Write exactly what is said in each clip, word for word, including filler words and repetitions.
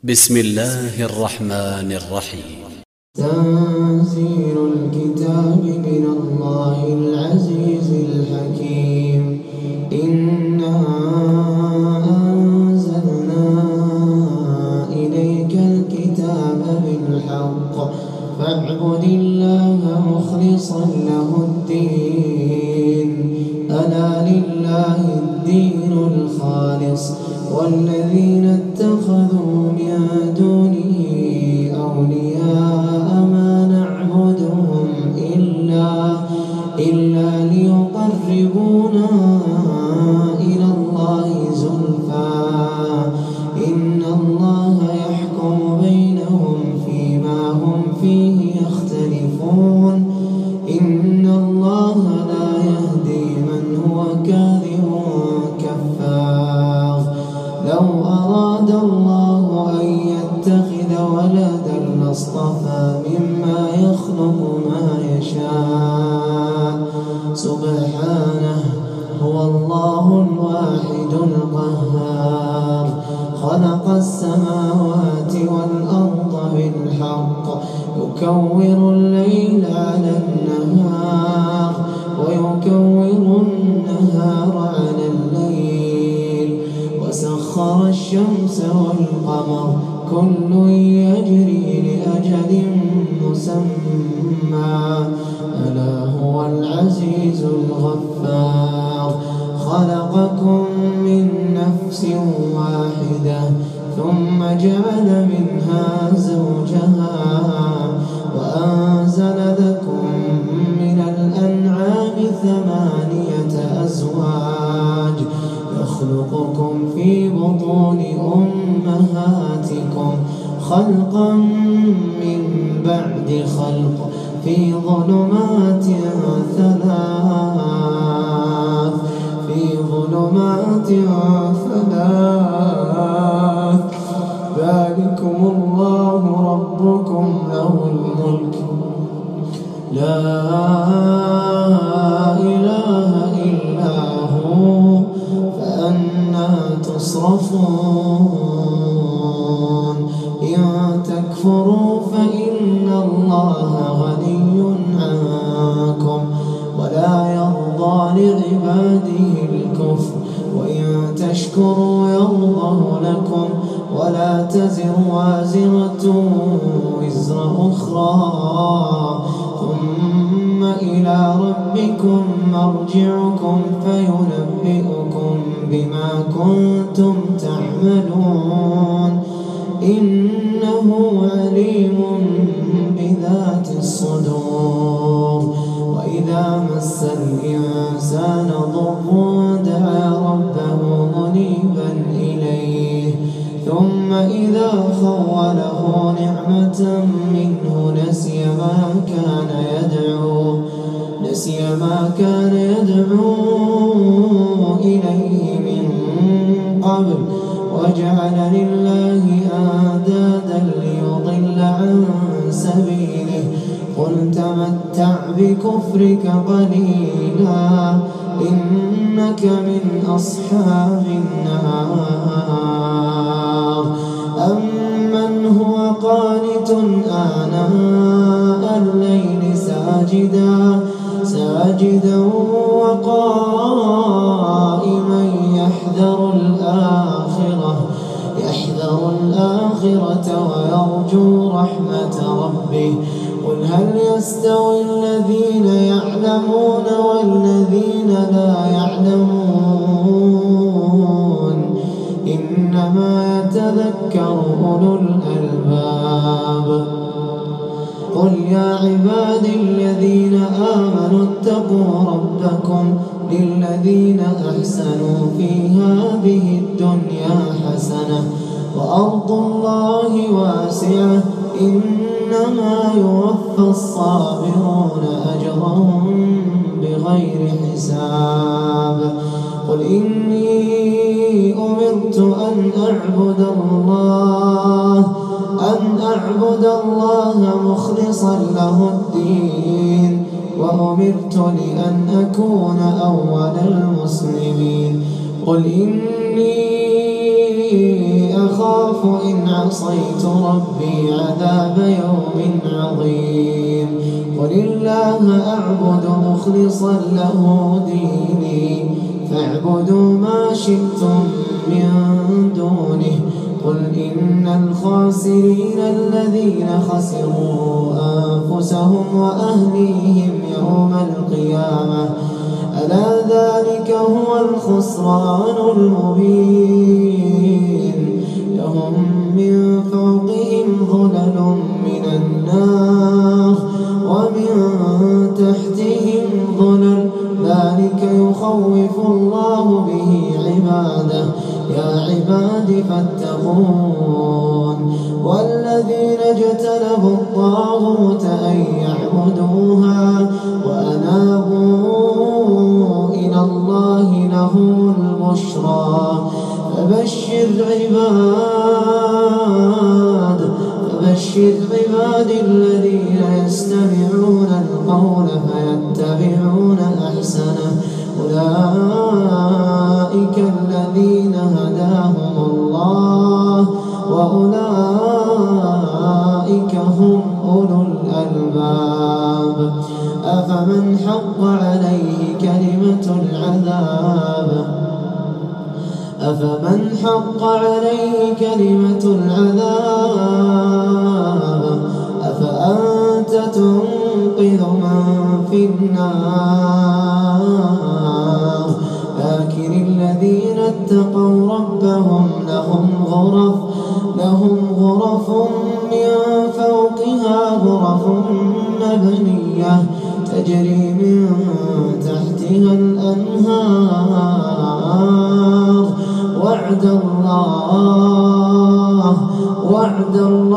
بسم الله الرحمن الرحيم. تنزيل الكتاب من الله العزيز الحكيم. إنا أنزلنا إليك الكتاب بالحق فاعبد الله مخلصا له الدين ألا لله الدين الخالص والذين اتخذوا من دونه أولياء ما نعبدهم إلا, إلا ليقربونا إلى الله زلفى إن الله يحكم بينهم فيما هم فيه يختلفون إن الله لا يهدي من هو كاذب كفار. لو أراد الله أن يتخذ ولدا لاصطفى مما يخلق ما يشاء سبحانه هو الله الواحد القهار. خلق السماوات والأرض بالحق يكور الليل على النهار ويكور النهار على الليل وسخر الشمس والقمر كل يجري لأجل مسمى ألا هو العزيز الغفار. خلقكم من نفس واحدة ثم جعل منها زوجها وأنزل لكم من الأنعام ثمانية أزواج يخلقكم في بطون أمهاتكم خلقا من بعد خلق في ظلمات ثلاث في ظلمات ثلاث ذلكم الله ربكم له الملك لا إله إلا هو فأنى تصرفون. إن تكفروا فإن الله غني عنكم ولا يرضى لعباده الكفر وإن تشكروا يرضه لكم ولا تزر وازرة وزر أخرى ثم إلى ربكم مرجعكم فينبئكم بما كنتم تعملون إنه عليم بذات الصدور. وإذا مس الإنسان ضر دعا ربه منيبا إليه ثم إذا خوله نعمة منه نسي ما كان يدعو نسي ما كان يدعو إليه من قبل وجعل لله أندادا ليضل عن سبيله قل تمتع بكفرك قليلا إنك من أصحاب النار. أمن هو قانت آناء الليل ساجدا ساجدا وقائما يحذر الآخرة يحذر الآخرة ويرجو رحمة ربه قل هل يستوي الذين يعلمون والذين لا يعلمون إنما يتذكر أولو الألباب. قل يا عبادي الذين آمنوا اتقوا ربكم للذين أحسنوا في هذه الدنيا حسنة وأرض الله واسعة إنما يوفى الصابرون أجرهم بغير حساب. قل إني أمرت أن أعبد الله أن أعبد الله مخلصا له الدين وأمرت لأن أكون أول المسلمين. قل إني أخاف إن عصيت ربي عذاب يوم عظيم قل الله أعبد مخلصا له ديني فاعبدوا ما شئتم من دونه قل إن الخاسرين الذين خسروا أنفسهم وأهليهم يوم القيامة ألا ذلك هو الخسران المبين لهم من فوقهم ظلل من النار ومن تحتهم ظلل ذلك يخوف الله به عباده يا عباد فاتقون والذين اجتنبوا الطاغوت أن يعبدوها وأنابوا إلى الله لهم البشرى فبشر عباد فبشر عباد الذين يستمعون القول فيتبعون أحسنه أولئك الذين هداهم الله وأولئك هم أولو الألباب أفمن حق عليه كلمة العذاب أفمن حق عليه كلمة العذاب أفأنت تنقذ من في النار لكن الذين اتقوا ربهم لهم غرف لهم غرف من فوقها غرف مبنية تجري من تحتها الأنهار وعد الله وعد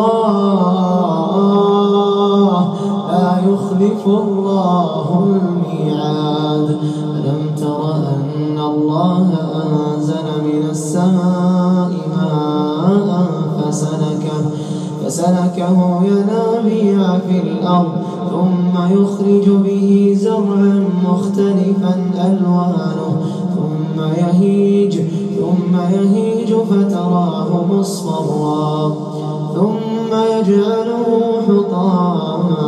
الله لا يخلف الله الميعاد ألم تر أن الله أنزل من السماء ماء فسلكه فسلكه ينابيع في الأرض ثم يخرج به زرعا مختلفا ألوانه ثم يهيج ثم يهيج فتراه مصفرا ثم يجعله حطاما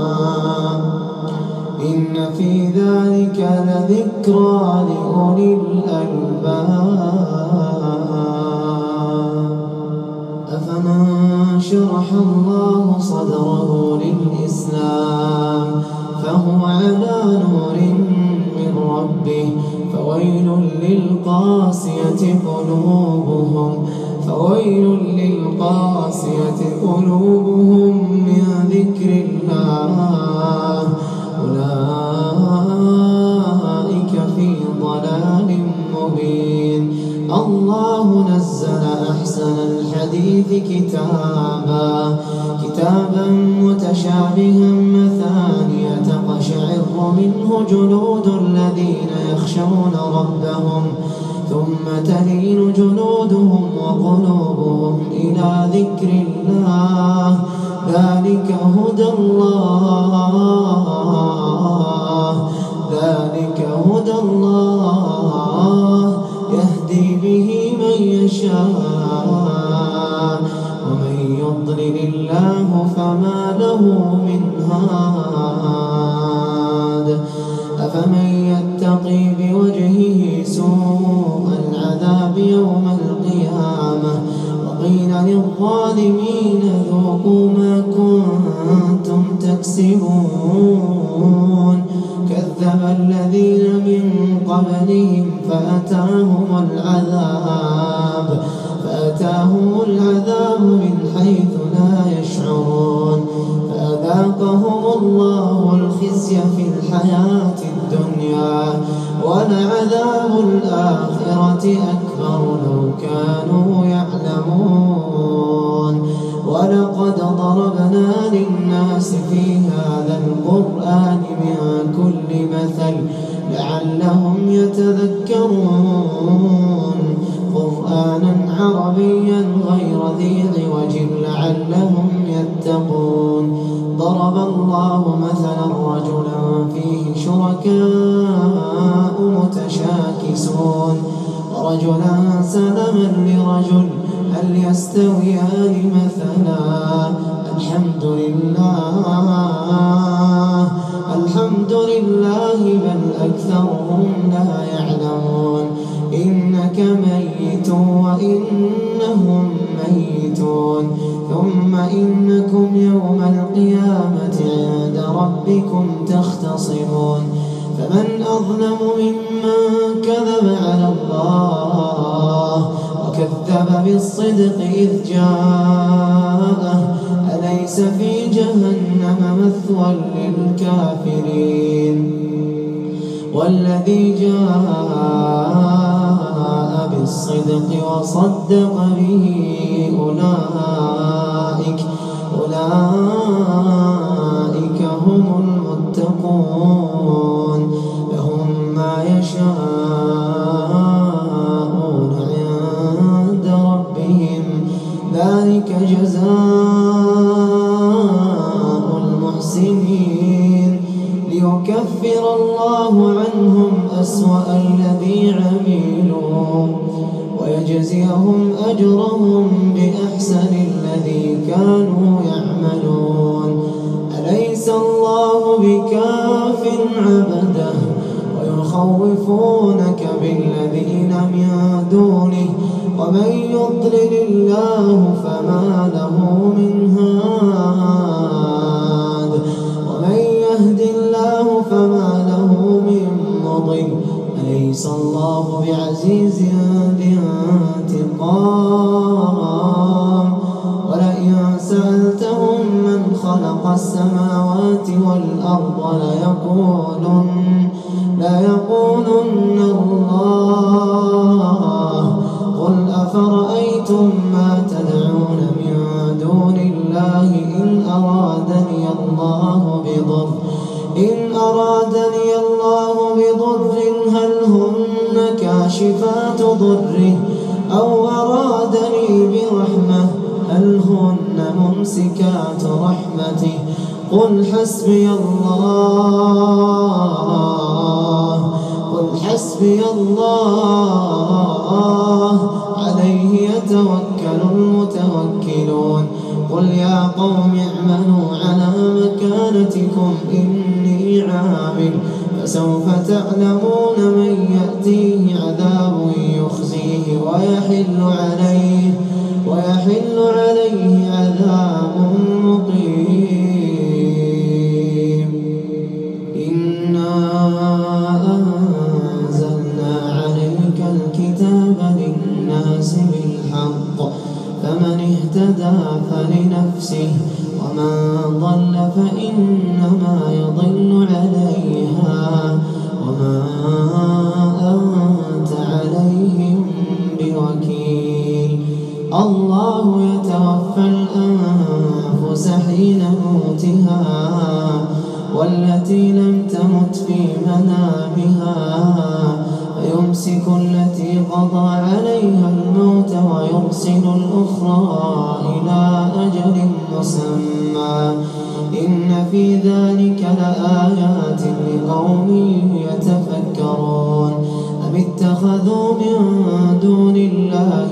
إن في ذلك لذكرى لأولي الألباب أفمن شرح الله صدره للإسلام فهو على نور من ربه فويل للقاسية قلوبهم فويل للقاسية قلوبهم من ذكر الله أولئك في ضلال مبين الله نزل أحسن الحديث كتابا كتابا متشابها مثانية تقشعر منه جلود الذين يخشون ربهم ثم تلين جلودهم وقلوبهم إلى ذكر الله ذلك هدى الله ذلك هدى الله يهدي به من يشاء ومن يضلل الله فما له من هاد أفمن يتقي بوجهه سوء العذاب يوم القيامة وقيل للظالمين ذوقوا ما كنتم تكسبون كذب الذين من قبلهم فأتاهم العذاب فأتاهم العذاب من حيث لا يشعرون فأذاقهم الله الخزي في الحياة الدنيا ولعذاب الآخرة أكبر لو كانوا يعلمون ولقد ضربنا للناس في هذا القرآن من كل مثل لعلهم يتذكرون قرآنا عربيا غير ذي عوج لعلهم يتقون ضرب الله مثلا رجلا فيه شركاء متشاكسون ورجلا سلما لرجل هل يستطيعون يستويان مثلا الحمد لله الحمد لله بل أكثرهم لا يعلمون إنك ميت وإنهم ميتون ثم إنكم يوم القيامة عند ربكم تختصمون فمن أظلم ممن كذب على الله وكذب بالصدق إذ جاءه أليس في جهنم مثوى للكافرين والذي جاء بالصدق وصدق به أولئك أولئك هم المتقون لهم ما يشاءون عند ربهم ذلك جزاء المحسنين ليكفر الله عنهم أسوأ الذي عملوا ويجزيهم أجرهم بأحسن الذي كانوا يعملون أليس الله بكاف عبده ويخوفونك بالذين من دونه ومن يضلل الله فما له من هاد ومن يهد الله فما له من مضل أليس الله بعزيز ذي انتقام ولئن سألتهم من خلق السماوات والأرض ليقولن ليقولن الله قل أفرأيتم ما تدعون من دون الله إن أرادني الله بضر إن أرادني الله بضر هل هن كاشفات ضره أو أرادني برحمة هل هن ممسكات رحمته قل حسبي الله قل حسبي الله عليه يتوكل المتوكلون قل يا قوم اعملوا على مكانتكم إني عامل فسوف تعلمون من يأتيه عذاب يخزيه ويحل عليه ويحل عليه عذاب مقيم إنا أنزلنا عليك الكتاب للناس بالحق فمن اهتدى فلنفسه ومن ضل فإنما يضل عليها وما أنت عليهم بوكيل الله يتوفى الأنفس حين موتها والتي لم تمت في منامها فيمسك التي قضى عليها الموت ويرسل الأخرى إلى أجل مسمى إن في ذلك لآيات لقوم يتفكرون أم اتخذوا من دون الله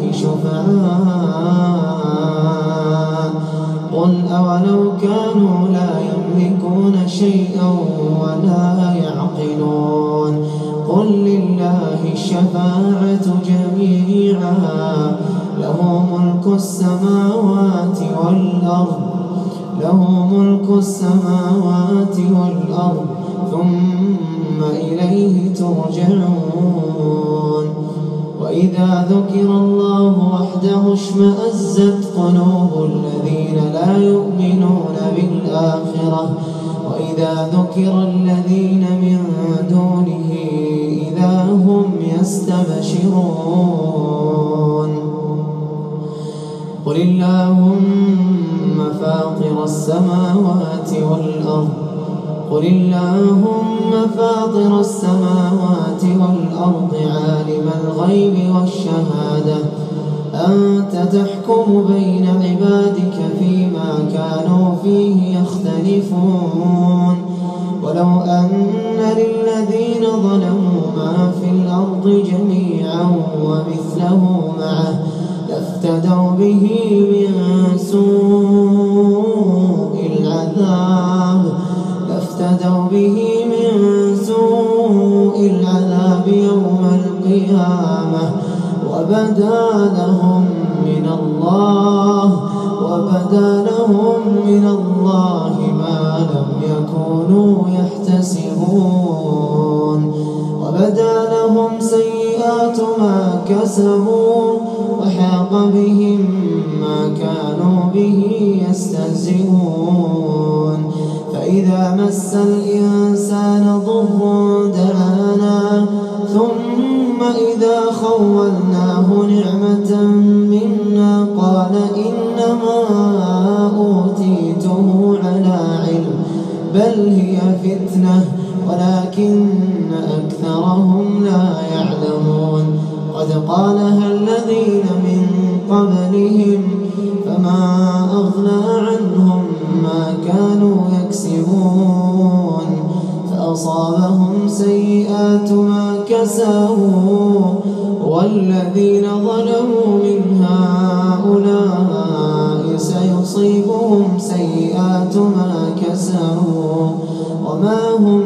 شفعاء قل أولو كانوا لا يملكون شيئا ولا يعقلون قل لله الشفاعة جميعا له ملك السماوات والأرض له ملك السماوات والأرض ثم إليه ترجعون وإذا ذكر الله وحده اشمأزت قلوب الذين لا يؤمنون بالآخرة وإذا ذكر الذين من دونه إذا هم يستبشرون قل اللهم فاطر السماوات والأرض قل اللهم فاطر السماوات والأرض عالم الغيب والشهادة أنت تحكم بين عبادك فيما كانوا فيه يختلفون ولو أن للذين ظلموا ما في الأرض جميعا ومثله معه لافتدوا به من سوء العذاب لافتدوا به من سوء العذاب يوم القيامة وبدا لهم من الله وبدا لهم من الله ما لم يكونوا يحتسبون وبدا لهم سيئات ما كسبوا وحاق بهم ما كانوا به يستهزئون فإذا مس الإنسان ضر دعانا ثم إذا خولناه نعمة منا قال إنما أوتيته على علم بل هي فتنة ولكن أكثرهم لا يعلمون قد قالها الذين من قبلهم فما أغنى عنهم ما كانوا يكسبون فأصابهم سيئات ما كسبوا والذين ظلموا من هؤلاء سيصيبهم سيئات ما كسبوا وما هم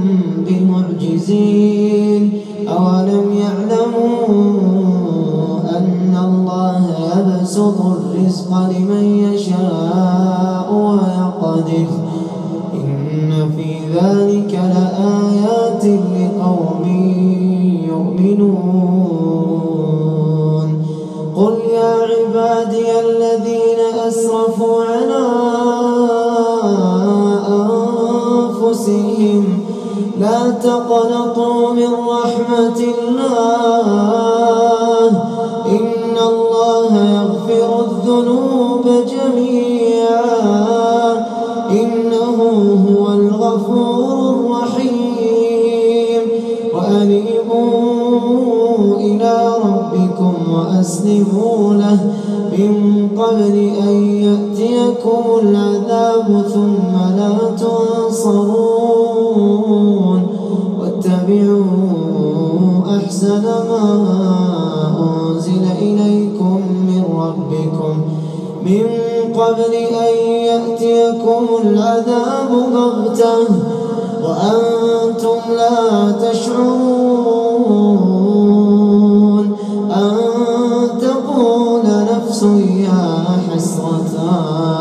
بمعجزين أولم يعلموا أن الله يبسط الرزق لمن يشاء ويقدر إن في ذلك لآيات لقوم يؤمنون قل يا عبادي الذين أسرفوا على أنفسهم لا تقنطوا من رحمة الله إن الله يغفر الذنوب جميعا إنه هو الغفور الرحيم وأنيبوا إلى ربكم وأسلموا له من قبل أن يأتيكم العذاب ثم لا تنصرون واتبعوا أحسن ما أنزل إليكم من ربكم من قبل أن يأتيكم العذاب بغتة وأنتم لا تشعرون أن تقول نفس يا حسرة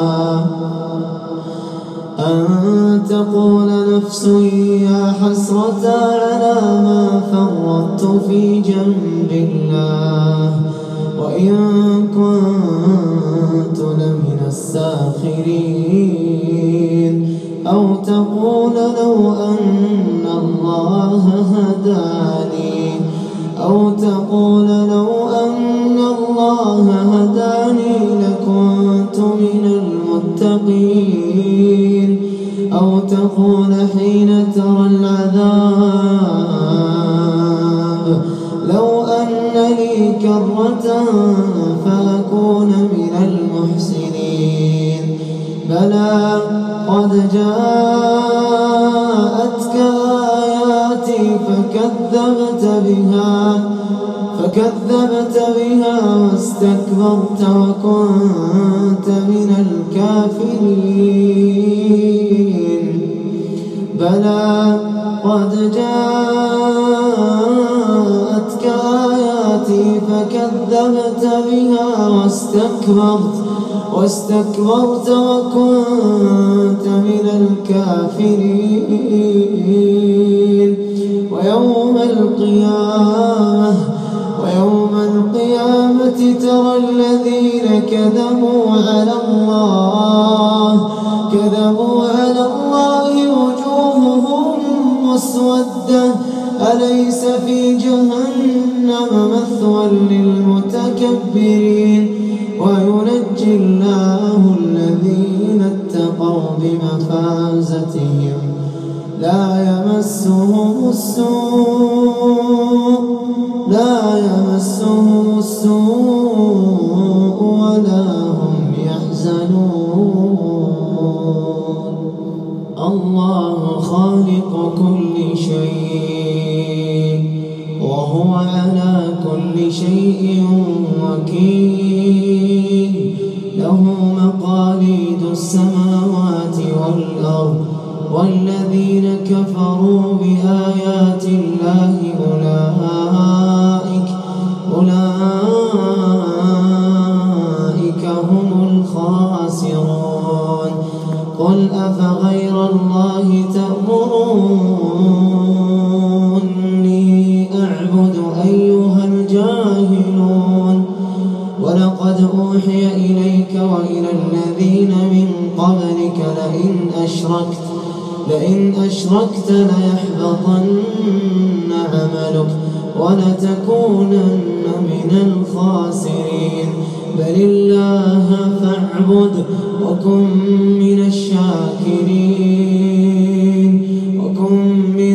أن تقول نفس يا حسرة على ما فرطت في جنب الله وإن كنت لمن الساخرين أو تقول لو أن الله هداني أو تقول لو أن الله هداني لكنت من المتقين أو تقول حين ترى العذاب لو أن لي كرة فأكون من المحسنين بلى قد جاءتك آياتي فكذبت بها فكذبت بها واستكبرت وكنت من الكافرين بلى قد جاءتك آياتي فكذبت بها واستكبرت واستكبرت وكنت من الكافرين ويوم القيامة ويوم القيامة ترى الذين كذبوا على الله كذبوا على الله وجوههم مسودة أليس في جهنم مثوى للمتكبرين وينجي الله الذين اتقوا بمفازتهم لا يمسهم السوء لا يمسهم السوء ولا هم يحزنون الله خالق كل شيء وهو على كل شيء وكيل السماوات والأرض والذين كفروا بآيات الله أولئك أولئك هم الخاسرون. قل أفغير الله تأمروني أعبد أيها الجاهلون؟ ولقد أوحي إليك وإلى الذين من قبلك لئن أشركت لئن أشركت ليحبطن عملك ولتكونن من الخاسرين. بل الله فاعبد وكن من الشاكرين وكن من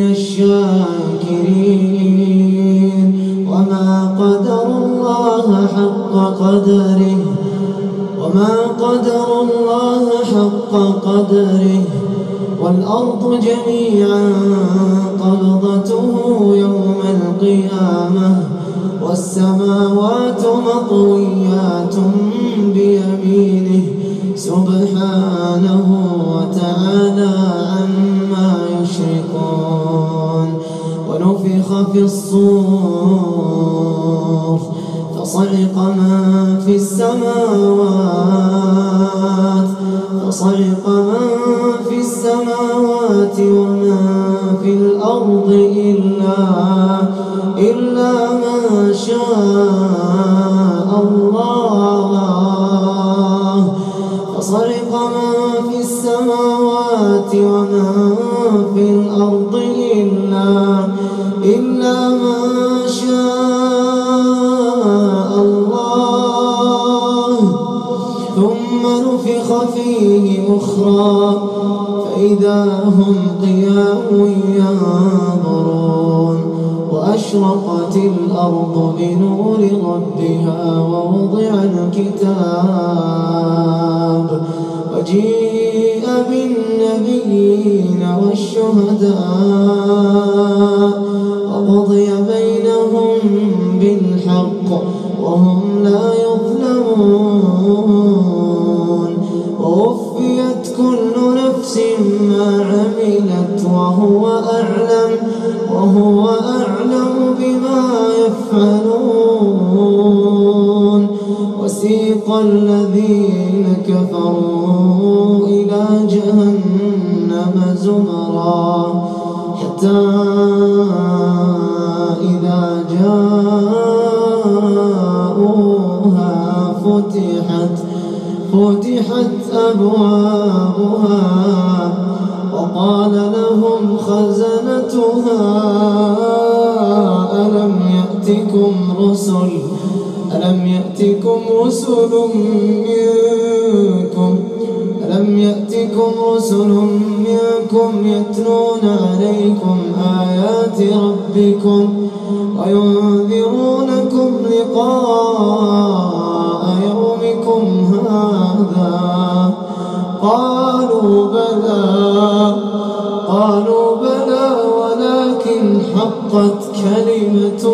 الشاكرين. وما قدر الله حق قدره وما قدر الله حق قدره والأرض جميعا قبضته يوم القيامة والسماوات مطويات بيمينه سبحانه وتعالى عما يشركون. ونفخ في الصور فصعق من في السماوات فصعق من في السماوات ومن في الأرض إلا إلا من شاء الله. فصعق من في السماوات ومن في الأرض إلا إلا من شاء الله. ثم نفخ فيه أخرى فإذا هم قيام ينظرون. وأشرقت الأرض بنور ربها ووضع الكتاب وجيء بالنبيين والشهداء وقضي بينهم بالحق وهم لا يظلمون. ووفيت كل نفس ما عملت وهو أعلم وهو أعلم بما يفعلون. وسيق الذين كفروا إلى جهنم زمرا حتى إذا جاءوها فتحت فتحت أبوابها وقال لهم خزنتها ألم يأتكم رسل ألم يأتكم رسل منكم ألم يأتكم رسل منكم يتلون عليكم آيات ربكم وينذرونكم لقاء يومكم هذا؟ قالوا بلى قالوا بلى ولكن حقت كلمة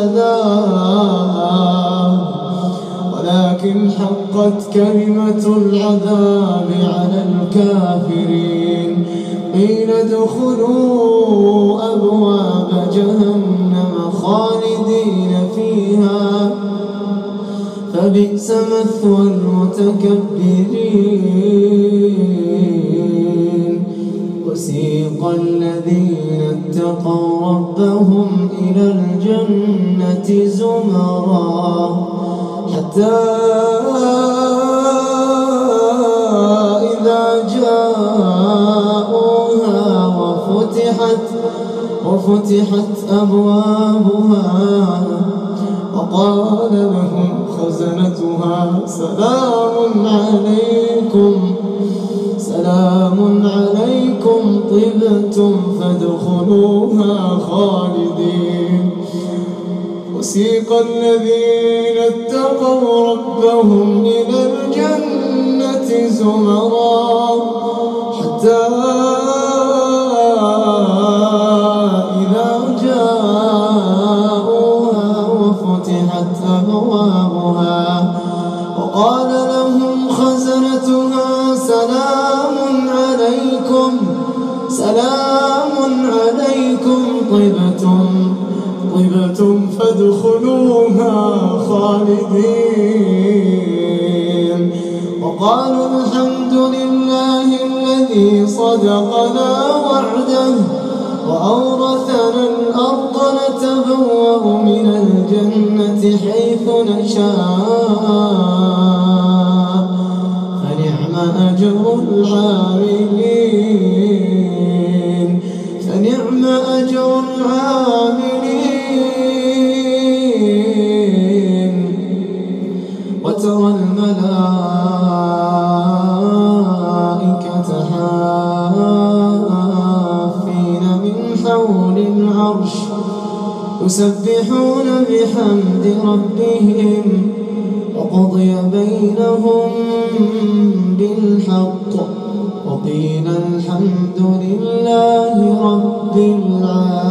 العذاب ولكن حقت كلمة العذاب على الكافرين. قيل ادخلوا أبواب جهنم خالدين فيها فبئس مثوى المتكبرين. وسيق الذين اتقوا ربهم إلى الجنة زمرا حتى إذا جاءوها وفتحت وفتحت أبوابها وقال لهم خزنتها سلام عليكم سلام عليكم طبتم فادخلوها خالدين. وسيق الذين اتقوا ربهم إلى الجنة زمرا حتى إذا جاءوها وفتحت أبوابها وقال لهم خزنتها سلام عليكم سلام عليكم طبتم طبتم فادخلوها خالدين. وقالوا الحمد لله الذي صدقنا وعده وأورثنا الأرض نتبوأ من الجنة حيث نشاء فنعم أجر العاملين فنعم أجر العاملين. وترى الملائكة حافين من حول العرش يسبحون بحمد ربهم وقضي بينهم بالحق وقيل الحمد لله رب العالمين.